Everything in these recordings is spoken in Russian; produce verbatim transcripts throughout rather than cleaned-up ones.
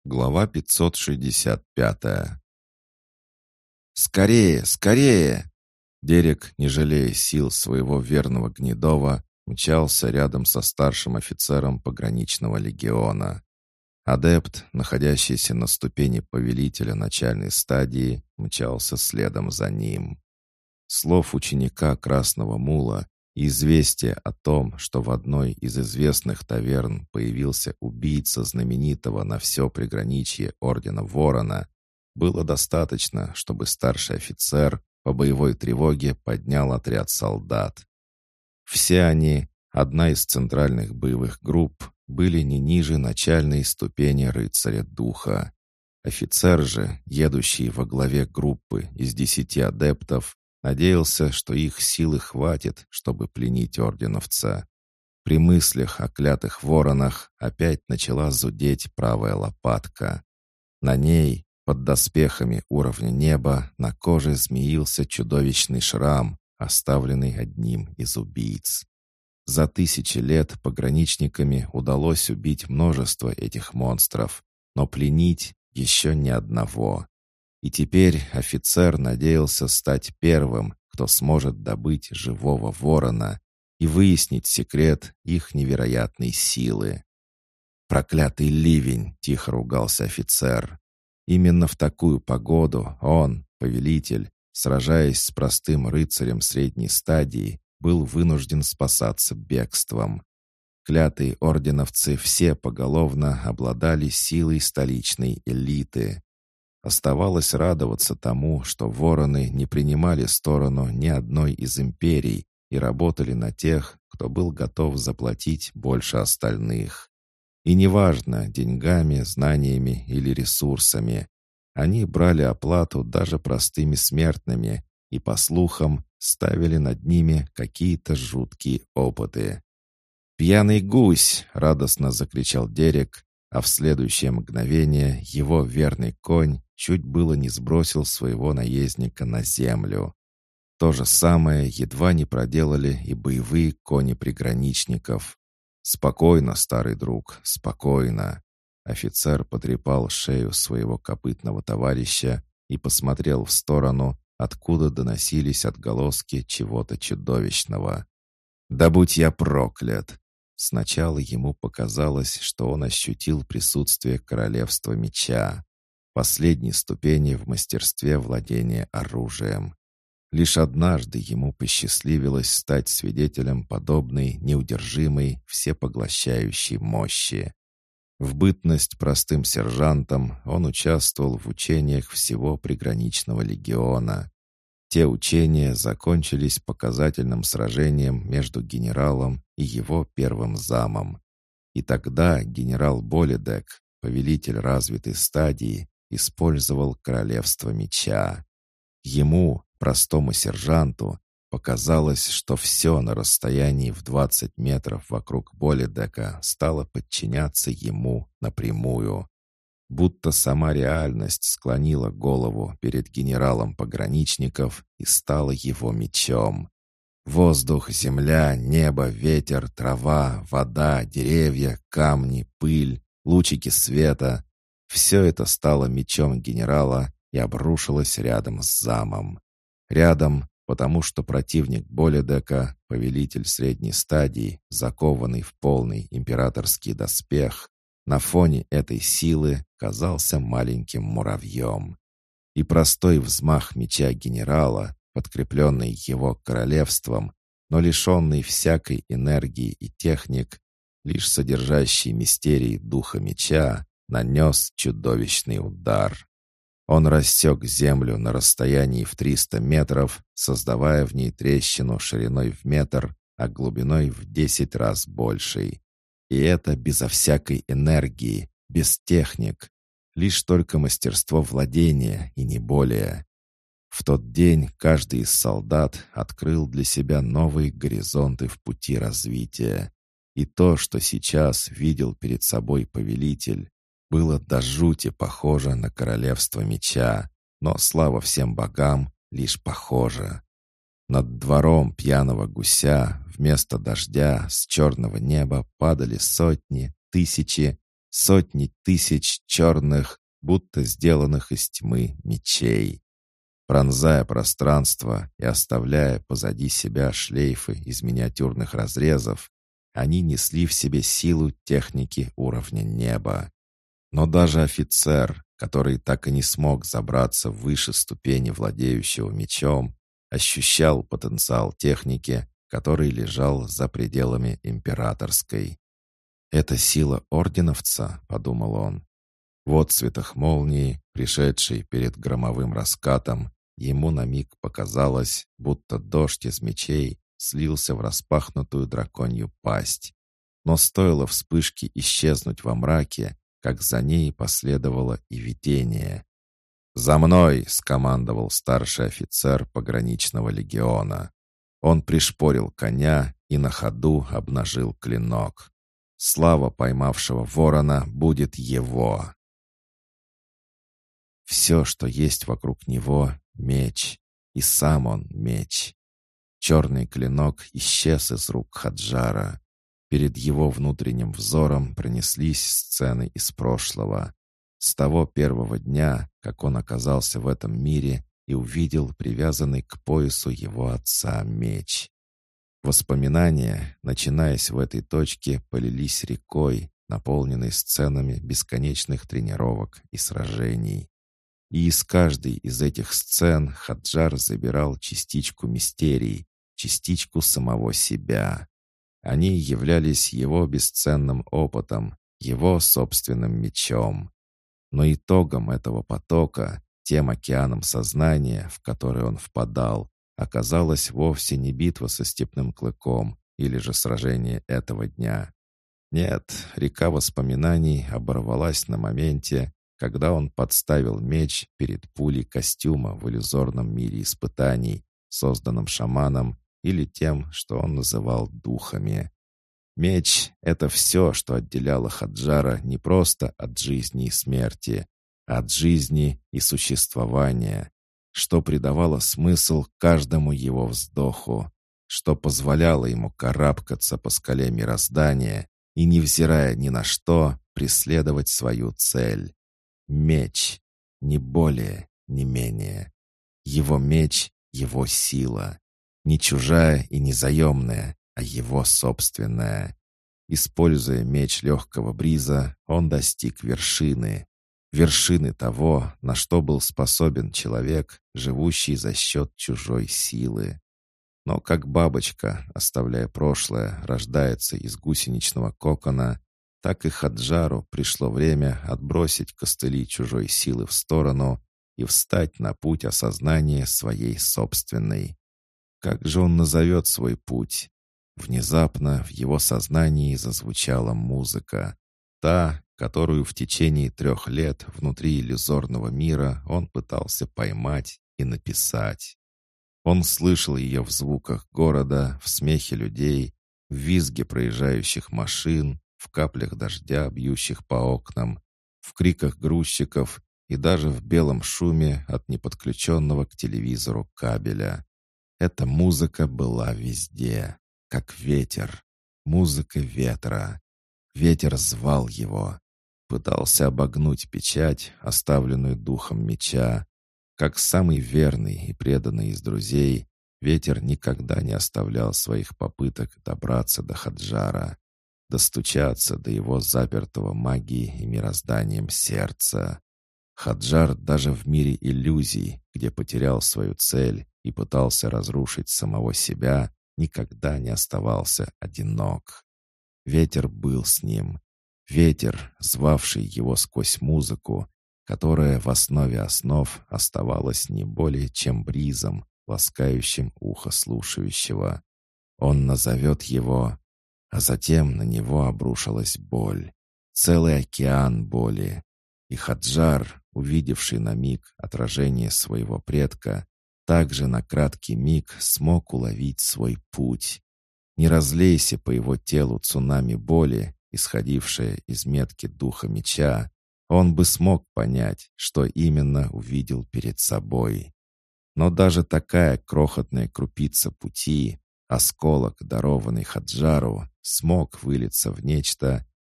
Глава пятьсот шестьдесят пятая. «Скорее, скорее!» Дерек, не жалея сил своего верного Гнедова, мчался рядом со старшим офицером пограничного легиона. Адепт, находящийся на ступени повелителя начальной стадии, мчался следом за ним. Слов ученика Красного Мула и известие о том, что в одной из известных таверн появился убийца знаменитого на все приграничье Ордена Ворона, было достаточно, чтобы старший офицер по боевой тревоге поднял отряд солдат. Все они, одна из центральных боевых групп, были не ниже начальной ступени рыцаря духа. Офицер же, едущий во главе группы из десяти адептов, надеялся, что их силы хватит, чтобы пленить орденовца. При мыслях о клятых воронах опять начала зудеть правая лопатка. На ней, под доспехами уровня неба, на коже змеился чудовищный шрам, оставленный одним из убийц. За тысячи лет пограничниками удалось убить множество этих монстров, но пленить еще ни одного. И теперь офицер надеялся стать первым, кто сможет добыть живого ворона и выяснить секрет их невероятной силы. «Проклятый ливень!» — тихо ругался офицер. Именно в такую погоду он, повелитель, сражаясь с простым рыцарем средней стадии, был вынужден спасаться бегством. Клятые орденовцы все поголовно обладали силой столичной элиты. Оставалось радоваться тому, что вороны не принимали сторону ни одной из империй и работали на тех, кто был готов заплатить больше остальных. И неважно, деньгами, знаниями или ресурсами, они брали оплату даже простыми смертными и, по слухам, ставили над ними какие-то жуткие опыты. «Пьяный гусь!» — радостно закричал Дерек, а в следующее мгновение его верный конь чуть было не сбросил своего наездника на землю. То же самое едва не проделали и боевые кони приграничников. «Спокойно, старый друг, спокойно!» Офицер потрепал шею своего копытного товарища и посмотрел в сторону, откуда доносились отголоски чего-то чудовищного. «Да будь я проклят!» Сначала ему показалось, что он ощутил присутствие королевства меча, последней ступени в мастерстве владения оружием. Лишь однажды ему посчастливилось стать свидетелем подобной неудержимой, всепоглощающей мощи. В бытность простым сержантом он участвовал в учениях всего приграничного легиона. Те учения закончились показательным сражением между генералом и его первым замом. И тогда генерал Болидек, повелитель развитой стадии, использовал королевство меча. Ему, простому сержанту, показалось, что все на расстоянии в двадцать метров вокруг Болидека стало подчиняться ему напрямую. Будто сама реальность склонила голову перед генералом пограничников и стала его мечом. Воздух, земля, небо, ветер, трава, вода, деревья, камни, пыль, лучики света — все это стало мечом генерала и обрушилось рядом с замом. Рядом, потому что противник Болидека, повелитель средней стадии, закованный в полный императорский доспех, на фоне этой силы казался маленьким муравьем. И простой взмах меча генерала, подкрепленный его королевством, но лишенный всякой энергии и техник, лишь содержащий мистерии духа меча, нанес чудовищный удар. Он рассек землю на расстоянии в триста метров, создавая в ней трещину шириной в метр, а глубиной в десять раз большей. И это безо всякой энергии, без техник, лишь только мастерство владения и не более. В тот день каждый из солдат открыл для себя новые горизонты в пути развития. И то, что сейчас видел перед собой повелитель, было до жути похоже на королевство меча, но, слава всем богам, лишь похоже. Над двором пьяного гуся вместо дождя с черного неба падали сотни, тысячи, Сотни тысяч черных, будто сделанных из тьмы мечей. Пронзая пространство и оставляя позади себя шлейфы из миниатюрных разрезов, они несли в себе силу техники уровня неба. Но даже офицер, который так и не смог забраться выше ступени владеющего мечом, ощущал потенциал техники, который лежал за пределами императорской. «Это сила орденовца», — подумал он. В отцветах молнии, пришедшей перед громовым раскатом, ему на миг показалось, будто дождь из мечей слился в распахнутую драконью пасть. Но стоило вспышке исчезнуть во мраке, как за ней последовало и видение. «За мной!» — скомандовал старший офицер пограничного легиона. Он пришпорил коня и на ходу обнажил клинок. Слава поймавшего ворона будет его. Все, что есть вокруг него — меч, и сам он — меч. Черный клинок исчез из рук Хаджара. Перед его внутренним взором пронеслись сцены из прошлого. С того первого дня, как он оказался в этом мире и увидел привязанный к поясу его отца меч. Воспоминания, начинаясь в этой точке, полились рекой, наполненной сценами бесконечных тренировок и сражений. И из каждой из этих сцен Хаджар забирал частичку мистерий, частичку самого себя. Они являлись его бесценным опытом, его собственным мечом. Но итогом этого потока, тем океаном сознания, в который он впадал, оказалась вовсе не битва со степным клыком или же сражение этого дня. Нет, река воспоминаний оборвалась на моменте, когда он подставил меч перед пулей костюма в иллюзорном мире испытаний, созданном шаманом или тем, что он называл духами. Меч — это все, что отделяло Хаджара не просто от жизни и смерти, а от жизни и существования, что придавало смысл каждому его вздоху, что позволяло ему карабкаться по скале мироздания и, невзирая ни на что, преследовать свою цель. Меч, не более, не менее. Его меч — его сила. Не чужая и не заемная, а его собственная. Используя меч легкого бриза, он достиг вершины. Вершины того, на что был способен человек, живущий за счет чужой силы. Но как бабочка, оставляя прошлое, рождается из гусеничного кокона, так и Хаджару пришло время отбросить костыли чужой силы в сторону и встать на путь осознания своей собственной. Как же он назовет свой путь? Внезапно в его сознании зазвучала музыка. Та, которую в течение трех лет внутри иллюзорного мира он пытался поймать и написать. Он слышал ее в звуках города, в смехе людей, в визге проезжающих машин, в каплях дождя, бьющих по окнам, в криках грузчиков и даже в белом шуме от неподключенного к телевизору кабеля. Эта музыка была везде, как ветер, музыка ветра. Ветер звал его, пытался обогнуть печать, оставленную духом меча. Как самый верный и преданный из друзей, ветер никогда не оставлял своих попыток добраться до Хаджара, достучаться до его запертого магией и мирозданием сердца. Хаджар даже в мире иллюзий, где потерял свою цель и пытался разрушить самого себя, никогда не оставался одинок. Ветер был с ним. Ветер, звавший его сквозь музыку, которая в основе основ оставалась не более чем бризом, ласкающим ухо слушающего. Он назовет его, а затем на него обрушилась боль. Целый океан боли. И Хаджар, увидевший на миг отражение своего предка, также на краткий миг смог уловить свой путь. Не разлейся по его телу цунами боли, исходившее из метки духа меча, он бы смог понять, что именно увидел перед собой. Но даже такая крохотная крупица пути, осколок, дарованный Хаджару, смог вылиться в нечто,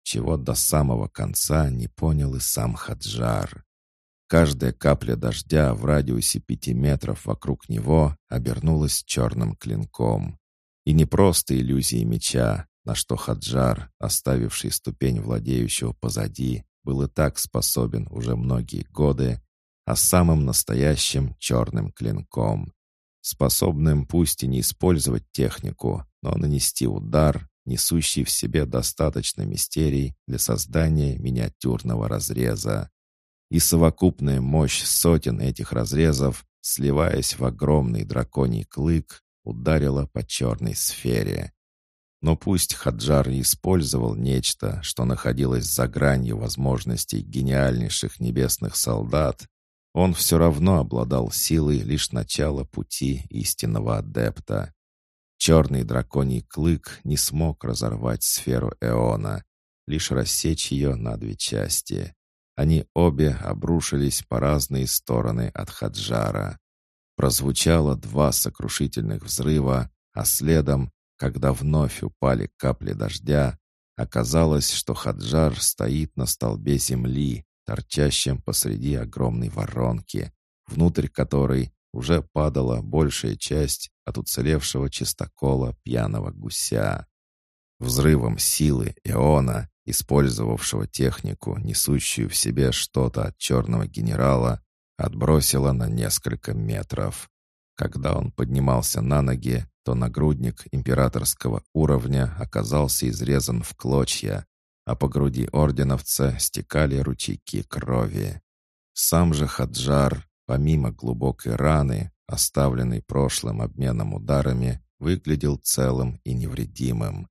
чего до самого конца не понял и сам Хаджар. Каждая капля дождя в радиусе пяти метров вокруг него обернулась черным клинком. И не просто иллюзии меча, на что Хаджар, оставивший ступень владеющего позади, был и так способен уже многие годы, а самым настоящим черным клинком, способным пусть и не использовать технику, но нанести удар, несущий в себе достаточно мистерий для создания миниатюрного разреза. И совокупная мощь сотен этих разрезов, сливаясь в огромный драконий клык, ударила по черной сфере. Но пусть Хаджар и использовал нечто, что находилось за гранью возможностей гениальнейших небесных солдат, он все равно обладал силой лишь начала пути истинного адепта. Черный драконий клык не смог разорвать сферу Эона, лишь рассечь ее на две части. Они обе обрушились по разные стороны от Хаджара. Прозвучало два сокрушительных взрыва, а следом, когда вновь упали капли дождя, оказалось, что Хаджар стоит на столбе земли, торчащем посреди огромной воронки, внутрь которой уже падала большая часть от уцелевшего чистокола пьяного гуся. Взрывом силы Эона, использовавшего технику, несущую в себе что-то от черного генерала, отбросило на несколько метров. Когда он поднимался на ноги, то нагрудник императорского уровня оказался изрезан в клочья, а по груди орденовца стекали ручейки крови. Сам же Хаджар, помимо глубокой раны, оставленной прошлым обменом ударами, выглядел целым и невредимым.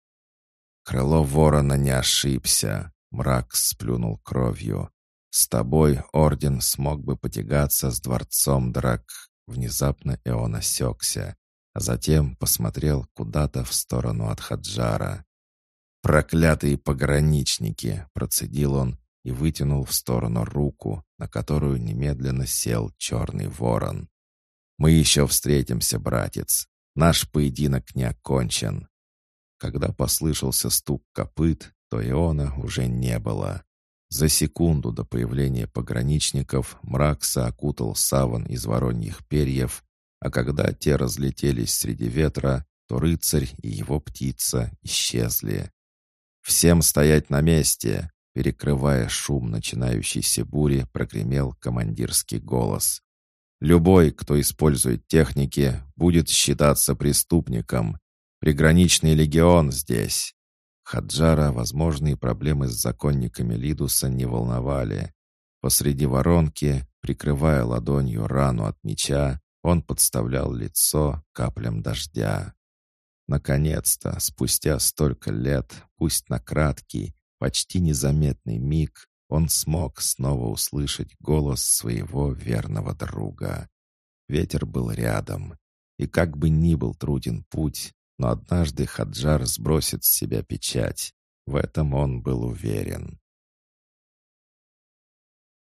«Крыло ворона не ошибся», — мрак сплюнул кровью. «С тобой орден смог бы потягаться с дворцом драк...» Внезапно Эон осекся, а затем посмотрел куда-то в сторону от Хаджара. «Проклятые пограничники!» — процедил он и вытянул в сторону руку, на которую немедленно сел черный ворон. «Мы еще встретимся, братец. Наш поединок не окончен». Когда послышался стук копыт, то Эона уже не было. За секунду до появления пограничников Мракса окутал саван из вороньих перьев, а когда те разлетелись среди ветра, то рыцарь и его птица исчезли. «Всем стоять на месте!» Перекрывая шум начинающейся бури, прогремел командирский голос. «Любой, кто использует техники, будет считаться преступником. Приграничный легион здесь!» Хаджара возможные проблемы с законниками Лидуса не волновали. Посреди воронки, прикрывая ладонью рану от меча, он подставлял лицо каплям дождя. Наконец-то, спустя столько лет, пусть на краткий, почти незаметный миг, он смог снова услышать голос своего верного друга. Ветер был рядом, и как бы ни был труден путь, но однажды Хаджар сбросит с себя печать. В этом он был уверен.